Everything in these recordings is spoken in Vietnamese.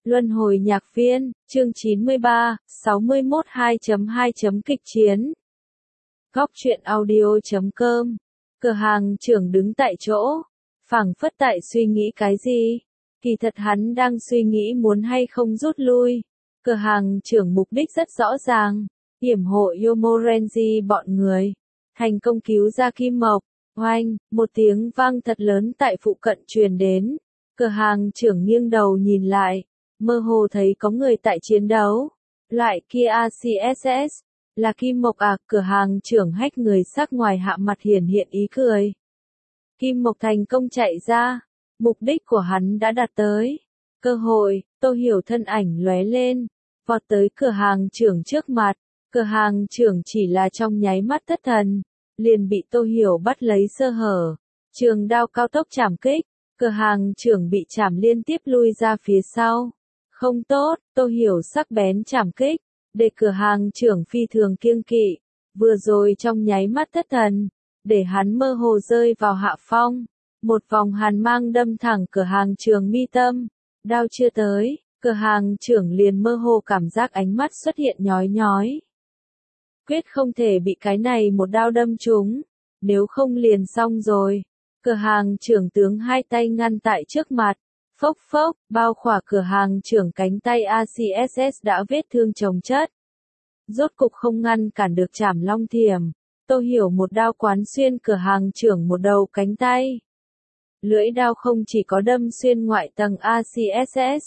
Luân hồi nhạc viên, chương 93, 61 2.2 kịch chiến. Góc truyện audio.com. Cửa hàng trưởng đứng tại chỗ, phảng phất tại suy nghĩ cái gì. Kỳ thật hắn đang suy nghĩ muốn hay không rút lui. Cửa hàng trưởng mục đích rất rõ ràng, yểm hộ Yomorenji bọn người. Thành công cứu ra Kim Mộc. Oanh, một tiếng vang thật lớn tại phụ cận truyền đến. Cửa hàng trưởng nghiêng đầu nhìn lại, mơ hồ thấy có người tại chiến đấu. Loại kia ACSS, là Kim Mộc à? Cửa hàng trưởng hách người sắc ngoài hạ mặt hiển hiện ý cười. Kim Mộc thành công chạy ra, mục đích của hắn đã đạt tới. Cơ hội, Tô Hiểu thân ảnh lóe lên, vọt tới cửa hàng trưởng trước mặt. Cửa hàng trưởng chỉ là trong nháy mắt thất thần, liền bị Tô Hiểu bắt lấy sơ hở. Trường đao cao tốc chảm kích, cửa hàng trưởng bị chảm liên tiếp lui ra phía sau. Không tốt, Tô Hiểu sắc bén chảm kích, để cửa hàng trưởng phi thường kiêng kỵ. Vừa rồi trong nháy mắt thất thần, để hắn mơ hồ rơi vào hạ phong. Một vòng hàn mang đâm thẳng cửa hàng trưởng mi tâm. Đao chưa tới, cửa hàng trưởng liền mơ hồ cảm giác ánh mắt xuất hiện nhói nhói. Quyết không thể bị cái này một đao đâm trúng, nếu không liền xong rồi. Cửa hàng trưởng tướng hai tay ngăn tại trước mặt, phốc phốc, bao khỏa cửa hàng trưởng cánh tay ACSS đã vết thương chồng chất. Rốt cục không ngăn cản được chảm long thiểm, Tô Hiểu một đao quán xuyên cửa hàng trưởng một đầu cánh tay. Lưỡi đao không chỉ có đâm xuyên ngoại tầng ACSS,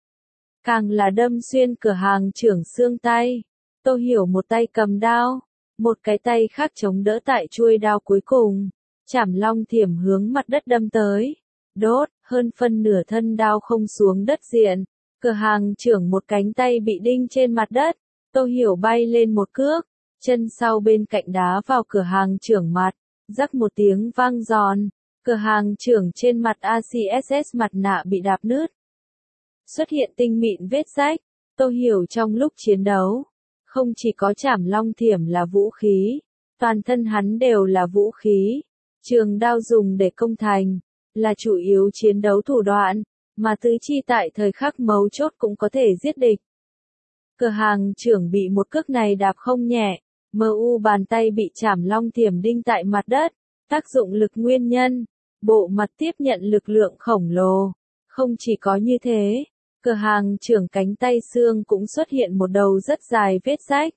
càng là đâm xuyên cửa hàng trưởng xương tay. Tô Hiểu một tay cầm đao, một cái tay khác chống đỡ tại chuôi đao cuối cùng. Chảm long thiểm hướng mặt đất đâm tới. Đốt, hơn phân nửa thân đao không xuống đất diện. Cửa hàng trưởng một cánh tay bị đinh trên mặt đất. Tô Hiểu bay lên một cước, chân sau bên cạnh đá vào cửa hàng trưởng mặt. Rắc một tiếng vang giòn. Cửa hàng trưởng trên mặt ACSS mặt nạ bị đạp nứt. Xuất hiện tinh mịn vết rách. Tô Hiểu trong lúc chiến đấu, không chỉ có chảm long thiểm là vũ khí, toàn thân hắn đều là vũ khí. Trường đao dùng để công thành, là chủ yếu chiến đấu thủ đoạn, mà tứ chi tại thời khắc mấu chốt cũng có thể giết địch. Cửa hàng trưởng bị một cước này đạp không nhẹ, bàn tay bị chảm long thiểm đinh tại mặt đất, tác dụng lực nguyên nhân, bộ mặt tiếp nhận lực lượng khổng lồ. Không chỉ có như thế, cửa hàng trưởng cánh tay xương cũng xuất hiện một đầu rất dài vết rách.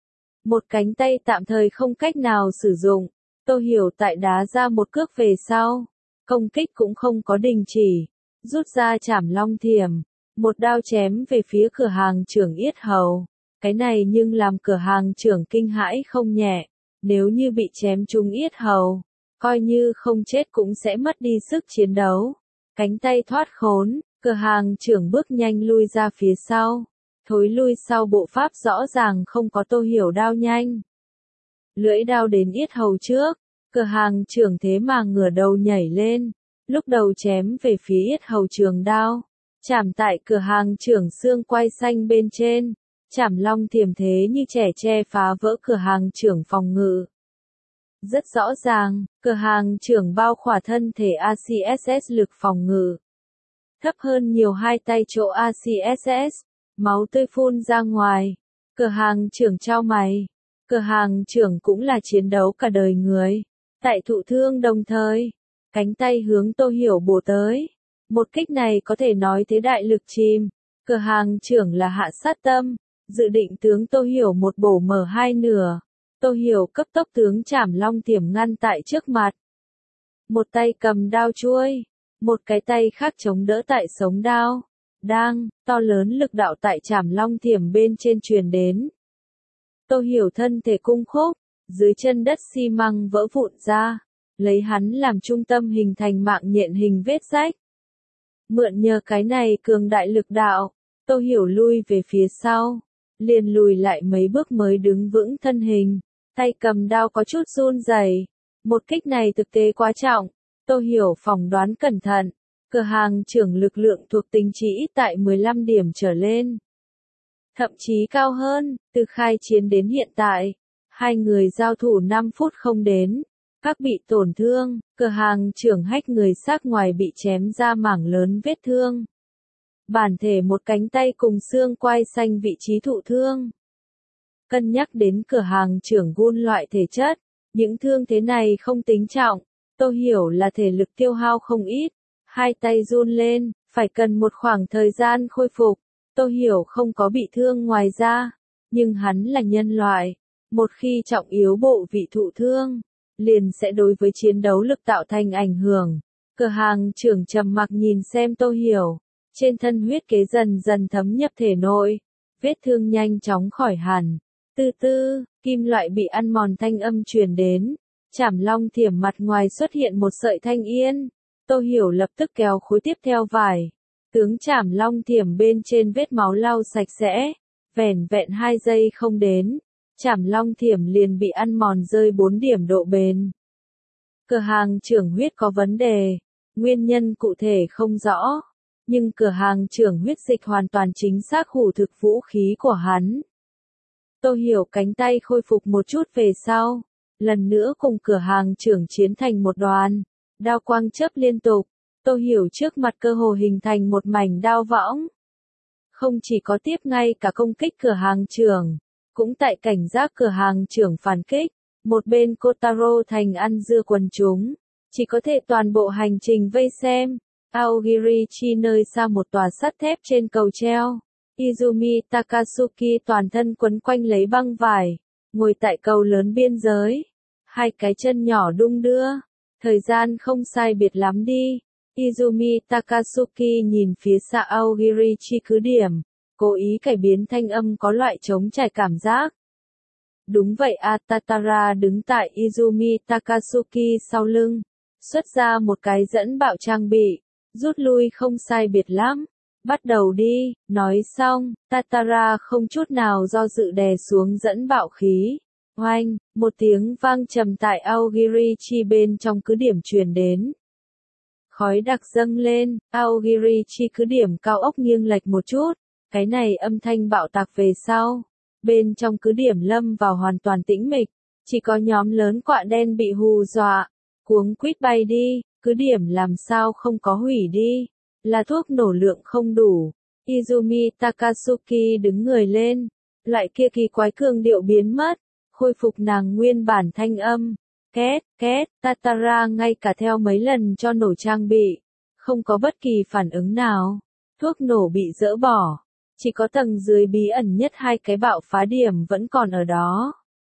Một cánh tay tạm thời không cách nào sử dụng. Tô Hiểu tại đá ra một cước về sau, công kích cũng không có đình chỉ, rút ra chảm long thiểm, một đao chém về phía cửa hàng trưởng yết hầu. Cái này nhưng làm cửa hàng trưởng kinh hãi không nhẹ, nếu như bị chém trúng yết hầu, coi như không chết cũng sẽ mất đi sức chiến đấu. Cánh tay thoát khốn, cửa hàng trưởng bước nhanh lui ra phía sau, thối lui sau bộ pháp rõ ràng không có Tô Hiểu đao nhanh. Lưỡi đao đến yết hầu trước, cửa hàng trưởng thế mà ngửa đầu nhảy lên, lúc đầu chém về phía yết hầu trường đao, chạm tại cửa hàng trưởng xương quai xanh bên trên, chảm long thiểm thế như trẻ tre phá vỡ cửa hàng trưởng phòng ngự. Rất rõ ràng, cửa hàng trưởng bao khỏa thân thể ACSS lực phòng ngự thấp hơn nhiều hai tay chỗ ACSS, máu tươi phun ra ngoài. Cửa hàng trưởng chau mày. Cửa hàng trưởng cũng là chiến đấu cả đời người. Tại thụ thương đồng thời, cánh tay hướng Tô Hiểu bổ tới. Một kích này có thể nói thế đại lực chìm. Cửa hàng trưởng là hạ sát tâm, dự định tướng Tô Hiểu một bổ mở hai nửa. Tô Hiểu cấp tốc tướng chảm long thiểm ngăn tại trước mặt. Một tay cầm đao chuôi, một cái tay khác chống đỡ tại sống đao. Đang, to lớn lực đạo tại chảm long thiểm bên trên truyền đến. Tô Hiểu thân thể cung khúc, dưới chân đất xi măng vỡ vụn ra, lấy hắn làm trung tâm hình thành mạng nhện hình vết rách. Mượn nhờ cái này cường đại lực đạo, Tô Hiểu lui về phía sau, liền lùi lại mấy bước mới đứng vững thân hình, tay cầm đao có chút run rẩy. Một kích này thực tế quá trọng, Tô Hiểu phỏng đoán cẩn thận, cửa hàng trưởng lực lượng thuộc tính chỉ ít tại 15 điểm trở lên. Thậm chí cao hơn, từ khai chiến đến hiện tại, hai người giao thủ 5 phút không đến, các bị tổn thương, cửa hàng trưởng hách người xác ngoài bị chém ra mảng lớn vết thương. bản thể một cánh tay cùng xương quai xanh vị trí thụ thương. Cân nhắc đến cửa hàng trưởng Gun loại thể chất, những thương thế này không tính trọng, tôi hiểu là thể lực tiêu hao không ít, hai tay run lên, phải cần một khoảng thời gian khôi phục. Tôi hiểu không có bị thương ngoài ra, nhưng hắn là nhân loại, một khi trọng yếu bộ vị thụ thương, liền sẽ đối với chiến đấu lực tạo thành ảnh hưởng. Cửa hàng trưởng trầm mặc nhìn xem tôi hiểu, trên thân huyết kế dần dần thấm nhập thể nội, vết thương nhanh chóng khỏi hẳn. Từ từ, kim loại bị ăn mòn thanh âm truyền đến, Trảm Long Thiểm mặt ngoài xuất hiện một sợi thanh yên, tôi hiểu lập tức kéo khối tiếp theo vải. Tướng Trảm Long Thiểm bên trên vết máu lau sạch sẽ, vẻn vẹn 2 giây không đến, Trảm Long Thiểm liền bị ăn mòn rơi 4 điểm độ bền. Cửa hàng trưởng huyết có vấn đề, nguyên nhân cụ thể không rõ, nhưng cửa hàng trưởng huyết dịch hoàn toàn chính xác hủ thực vũ khí của hắn. Tôi hiểu cánh tay khôi phục một chút về sau, lần nữa cùng cửa hàng trưởng chiến thành một đoàn, đao quang chớp liên tục, tôi hiểu trước mặt cơ hồ hình thành một mảnh đao võng. Không chỉ có tiếp ngay cả công kích cửa hàng trưởng, cũng tại cảnh giác cửa hàng trưởng phản kích, một bên Kotaro thành ăn dưa quần chúng, chỉ có thể toàn bộ hành trình vây xem. Aogirichi nơi xa một tòa sắt thép trên cầu treo. Izumi Takasuki toàn thân quấn quanh lấy băng vải, ngồi tại cầu lớn biên giới. Hai cái chân nhỏ đung đưa. Thời gian không sai biệt lắm đi. Izumi Takasuki nhìn phía xa Aogirichi cứ điểm, cố ý cải biến thanh âm có loại trống trải cảm giác. Đúng vậy Atatara đứng tại Izumi Takasuki sau lưng, xuất ra một cái dẫn bạo trang bị, rút lui không sai biệt lắm. Bắt đầu đi, nói xong, Tatara không chút nào do dự đè xuống dẫn bạo khí. Oanh, một tiếng vang trầm tại Aogirichi bên trong cứ điểm truyền đến. Khói đặc dâng lên, Aogirichi cứ điểm cao ốc nghiêng lệch một chút, cái này âm thanh bạo tạc về sau. Bên trong cứ điểm lâm vào hoàn toàn tĩnh mịch, chỉ có nhóm lớn quạ đen bị hù dọa, cuống quýt bay đi, cứ điểm làm sao không có hủy đi, là thuốc nổ lượng không đủ. Izumi Takasuki đứng người lên, loại kia kỳ quái cường điệu biến mất, khôi phục nàng nguyên bản thanh âm. Két, két, Tatara ngay cả theo mấy lần cho nổ trang bị, không có bất kỳ phản ứng nào. Thuốc nổ bị dỡ bỏ, chỉ có tầng dưới bí ẩn nhất hai cái bạo phá điểm vẫn còn ở đó.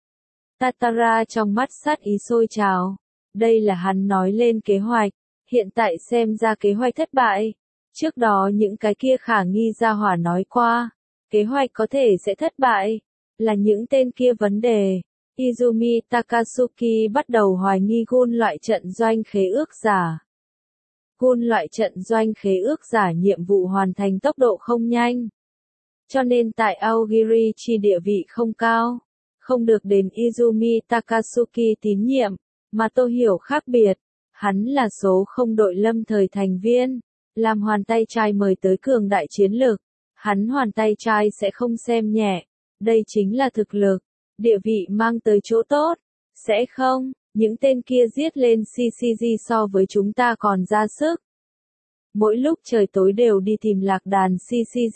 Tatara trong mắt sát ý sôi trào. Đây là hắn nói lên kế hoạch, hiện tại xem ra kế hoạch thất bại. Trước đó những cái kia khả nghi ra hỏa nói qua, kế hoạch có thể sẽ thất bại, là những tên kia vấn đề. Izumi Takasuki bắt đầu hoài nghi Gun loại trận doanh khế ước giả. Gun loại trận doanh khế ước giả nhiệm vụ hoàn thành tốc độ không nhanh. Cho nên tại Aogirichi địa vị không cao, không được đến Izumi Takasuki tín nhiệm, mà tôi hiểu khác biệt. Hắn là số không đội lâm thời thành viên, làm hoàn tay trai mời tới cường đại chiến lược. Hắn hoàn tay trai sẽ không xem nhẹ, đây chính là thực lực, địa vị mang tới chỗ tốt, sẽ không, những tên kia giết lên CCG so với chúng ta còn ra sức. Mỗi lúc trời tối đều đi tìm lạc đàn CCG.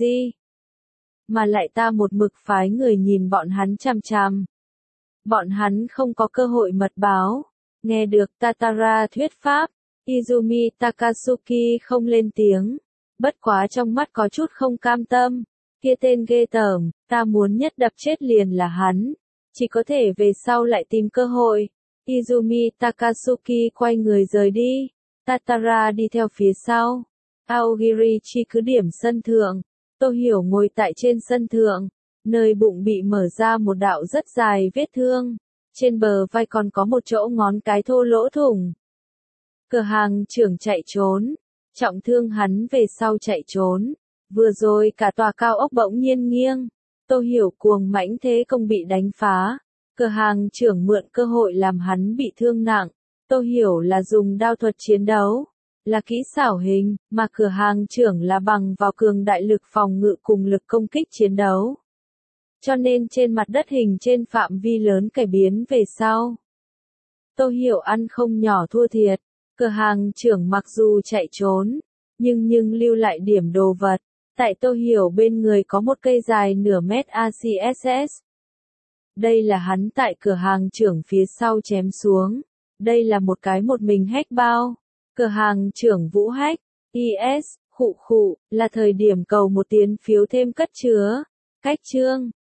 Mà lại ta một mực phái người nhìn bọn hắn chằm chằm. Bọn hắn không có cơ hội mật báo. Nghe được Tatara thuyết pháp, Izumi Takasuki không lên tiếng. Bất quá trong mắt có chút không cam tâm. Kia tên ghê tởm, ta muốn nhất đập chết liền là hắn. Chỉ có thể về sau lại tìm cơ hội. Izumi Takasuki quay người rời đi. Tatara đi theo phía sau. Aogirichi cứ điểm sân thượng. Tôi hiểu ngồi tại trên sân thượng, nơi bụng bị mở ra một đạo rất dài vết thương. Trên bờ vai còn có một chỗ ngón cái thô lỗ thủng. Cửa hàng trưởng chạy trốn, trọng thương hắn về sau chạy trốn. Vừa rồi cả tòa cao ốc bỗng nhiên nghiêng. Tôi hiểu cuồng mãnh thế công bị đánh phá. Cửa hàng trưởng mượn cơ hội làm hắn bị thương nặng. Tôi hiểu là dùng đao thuật chiến đấu, là kỹ xảo hình, mà cửa hàng trưởng là bằng vào cường đại lực phòng ngự cùng lực công kích chiến đấu. Cho nên trên mặt đất hình trên phạm vi lớn cải biến về sau. Tôi hiểu ăn không nhỏ thua thiệt, cửa hàng trưởng mặc dù chạy trốn, nhưng lưu lại điểm đồ vật, Tại Tô Hiểu bên người có một cây dài nửa mét ACSS. Đây là hắn tại cửa hàng trưởng phía sau chém xuống. Đây là một cái một mình hack bao. Cửa hàng trưởng Vũ hack. IS, khụ, là thời điểm cầu một tiền phiếu thêm cất chứa. Cách chương.